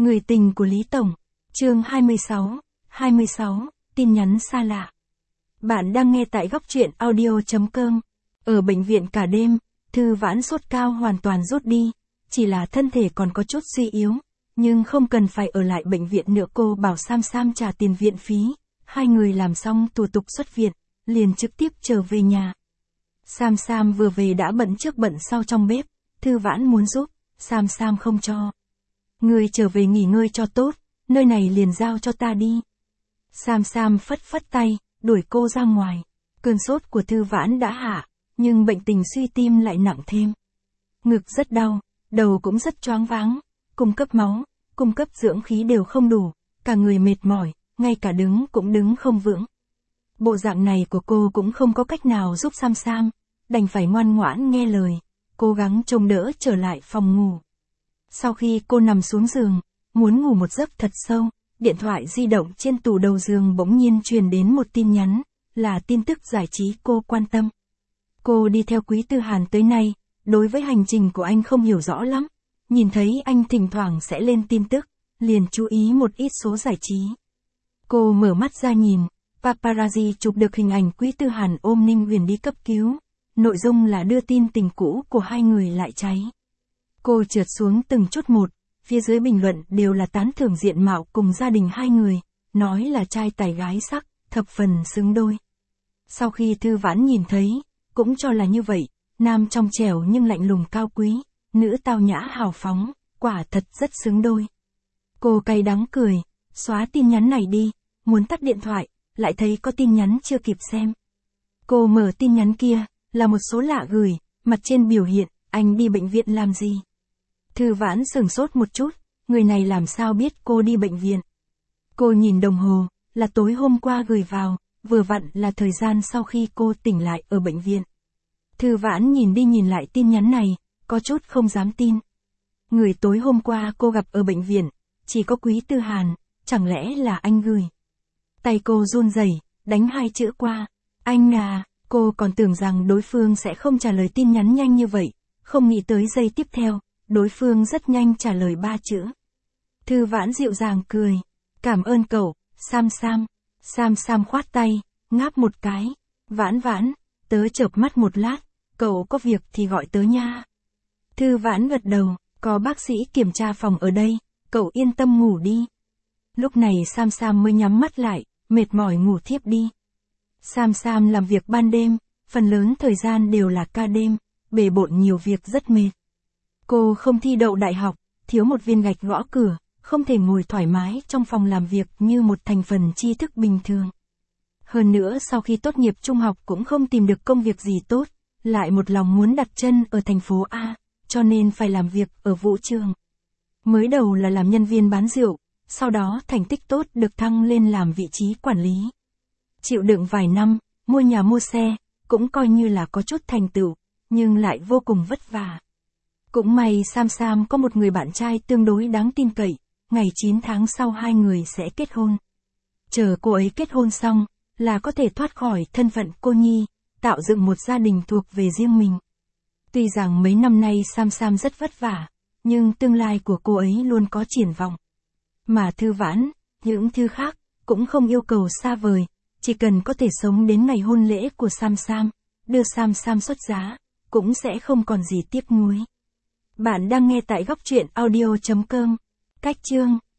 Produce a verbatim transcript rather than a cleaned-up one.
Người tình của Lý Tổng. Chương hai mươi sáu, hai mươi sáu, tin nhắn xa lạ. Bạn đang nghe tại góc truyện audio chấm com. Ở bệnh viện cả đêm, Thư Vãn sốt cao hoàn toàn rút đi, chỉ là thân thể còn có chút suy yếu, nhưng không cần phải ở lại bệnh viện nữa. Cô bảo Sam Sam trả tiền viện phí, hai người làm xong thủ tục xuất viện, liền trực tiếp trở về nhà. Sam Sam vừa về đã bận trước bận sau trong bếp, Thư Vãn muốn giúp, Sam Sam không cho. Ngươi trở về nghỉ ngơi cho tốt, nơi này liền giao cho ta đi. Sam Sam phất phất tay, đuổi cô ra ngoài. Cơn sốt của Thư Vãn đã hạ, nhưng bệnh tình suy tim lại nặng thêm. Ngực rất đau, đầu cũng rất choáng váng, cung cấp máu, cung cấp dưỡng khí đều không đủ, cả người mệt mỏi, ngay cả đứng cũng đứng không vững. Bộ dạng này của cô cũng không có cách nào giúp Sam Sam, đành phải ngoan ngoãn nghe lời, cố gắng trông đỡ trở lại phòng ngủ. Sau khi cô nằm xuống giường, muốn ngủ một giấc thật sâu, điện thoại di động trên tủ đầu giường bỗng nhiên truyền đến một tin nhắn, là tin tức giải trí cô quan tâm. Cô đi theo Quý Tư Hàn tới nay, đối với hành trình của anh không hiểu rõ lắm, nhìn thấy anh thỉnh thoảng sẽ lên tin tức, liền chú ý một ít số giải trí. Cô mở mắt ra nhìn, paparazzi chụp được hình ảnh Quý Tư Hàn ôm Ninh Huyền đi cấp cứu, nội dung là đưa tin tình cũ của hai người lại cháy. Cô trượt xuống từng chút một, phía dưới bình luận đều là tán thưởng diện mạo cùng gia đình hai người, nói là trai tài gái sắc, thập phần xứng đôi. Sau khi Thư Vãn nhìn thấy, cũng cho là như vậy, nam trong trẻo nhưng lạnh lùng cao quý, nữ tao nhã hào phóng, quả thật rất xứng đôi. Cô cay đắng cười, xóa tin nhắn này đi, muốn tắt điện thoại, lại thấy có tin nhắn chưa kịp xem. Cô mở tin nhắn kia, là một số lạ gửi, mặt trên biểu hiện, anh đi bệnh viện làm gì? Thư Vãn sửng sốt một chút, người này làm sao biết cô đi bệnh viện? Cô nhìn đồng hồ, là tối hôm qua gửi vào, vừa vặn là thời gian sau khi cô tỉnh lại ở bệnh viện. Thư Vãn nhìn đi nhìn lại tin nhắn này, có chút không dám tin. Người tối hôm qua cô gặp ở bệnh viện, chỉ có Quý Tư Hàn, chẳng lẽ là anh gửi? Tay cô run rẩy, đánh hai chữ qua, anh à, cô còn tưởng rằng đối phương sẽ không trả lời tin nhắn nhanh như vậy, không nghĩ tới giây tiếp theo, đối phương rất nhanh trả lời ba chữ. Thư Vãn dịu dàng cười, cảm ơn cậu, Sam Sam. Sam Sam khoát tay, ngáp một cái, Vãn Vãn, tớ chợp mắt một lát, cậu có việc thì gọi tớ nha. Thư Vãn gật đầu, có bác sĩ kiểm tra phòng ở đây, cậu yên tâm ngủ đi. Lúc này Sam Sam mới nhắm mắt lại, mệt mỏi ngủ thiếp đi. Sam Sam làm việc ban đêm, phần lớn thời gian đều là ca đêm, bề bộn nhiều việc rất mệt. Cô không thi đậu đại học, thiếu một viên gạch gõ cửa, không thể ngồi thoải mái trong phòng làm việc như một thành phần tri thức bình thường. Hơn nữa sau khi tốt nghiệp trung học cũng không tìm được công việc gì tốt, lại một lòng muốn đặt chân ở thành phố A, cho nên phải làm việc ở vũ trường. Mới đầu là làm nhân viên bán rượu, sau đó thành tích tốt được thăng lên làm vị trí quản lý. Chịu đựng vài năm, mua nhà mua xe, cũng coi như là có chút thành tựu, nhưng lại vô cùng vất vả. Cũng may Sam Sam có một người bạn trai tương đối đáng tin cậy, ngày chín tháng sau hai người sẽ kết hôn. Chờ cô ấy kết hôn xong, là có thể thoát khỏi thân phận cô nhi, tạo dựng một gia đình thuộc về riêng mình. Tuy rằng mấy năm nay Sam Sam rất vất vả, nhưng tương lai của cô ấy luôn có triển vọng. Mà Thư Vãn, những thứ khác, cũng không yêu cầu xa vời, chỉ cần có thể sống đến ngày hôn lễ của Sam Sam, đưa Sam Sam xuất giá, cũng sẽ không còn gì tiếc nuối. Bạn đang nghe tại góc truyện audio chấm com. Cách chương